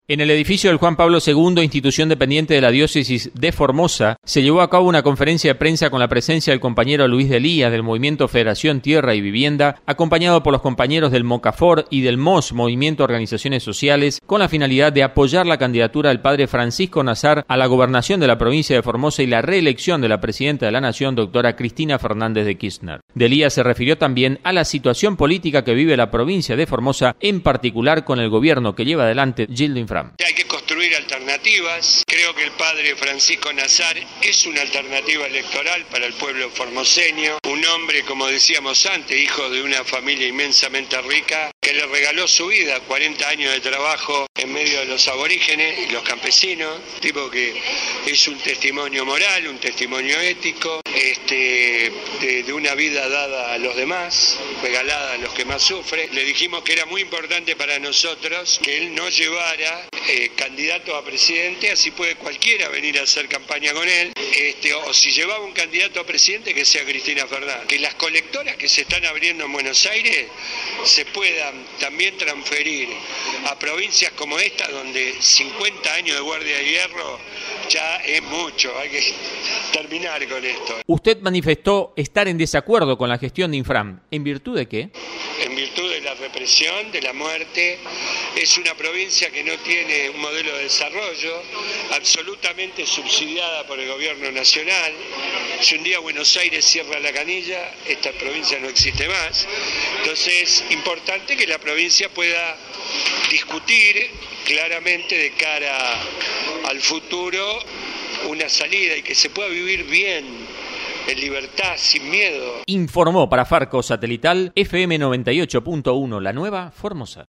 En el edificio del Juan Pablo II, institución dependiente de la diócesis de Formosa, se llevó a cabo una conferencia de prensa con la presencia del compañero Luis Delías del Movimiento Federación Tierra y Vivienda, acompañado por los compañeros del MOCAFOR y del MOS, Movimiento Organizaciones Sociales, con la finalidad de apoyar la candidatura del padre Francisco Nazar a la gobernación de la provincia de Formosa y la reelección de la presidenta de la Nación, doctora Cristina Fernández de Kirchner. Delías se refirió también a la situación política que vive la provincia de Formosa, en particular con el gobierno que lleva adelante Gildo Infram. Hay que construir alternativas. Creo que el padre Francisco Nazar es una alternativa electoral para el pueblo formoseño. Un hombre, como decíamos antes, hijo de una familia inmensamente rica, que le regaló su vida, 40 años de trabajo en medio de los aborígenes y los campesinos. Tipo que es un testimonio moral, un testimonio ético, de una vida dada a los demás, regalada a los que más sufren. Le dijimos que era muy importante para nosotros que él no llevara candidato a presidente, así puede cualquiera venir a hacer campaña con él, o si llevaba un candidato a presidente, que sea Cristina Fernández. Que las colectoras que se están abriendo en Buenos Aires se puedan también transferir a provincias como esta, donde 50 años de guardia de hierro ya es mucho. Hay que terminar con esto. Usted manifestó estar en desacuerdo con la gestión de Infram. ¿En virtud de qué? En virtud de la represión, de la muerte. Es una provincia que no tiene un modelo de desarrollo, absolutamente subsidiada por el gobierno nacional. Si un día Buenos Aires cierra la canilla, esta provincia no existe más. Entonces es importante que la provincia pueda discutir claramente de cara al futuro una salida y que se pueda vivir bien, en libertad, sin miedo. Informó para Farco Satelital FM 98.1 La Nueva Formosa.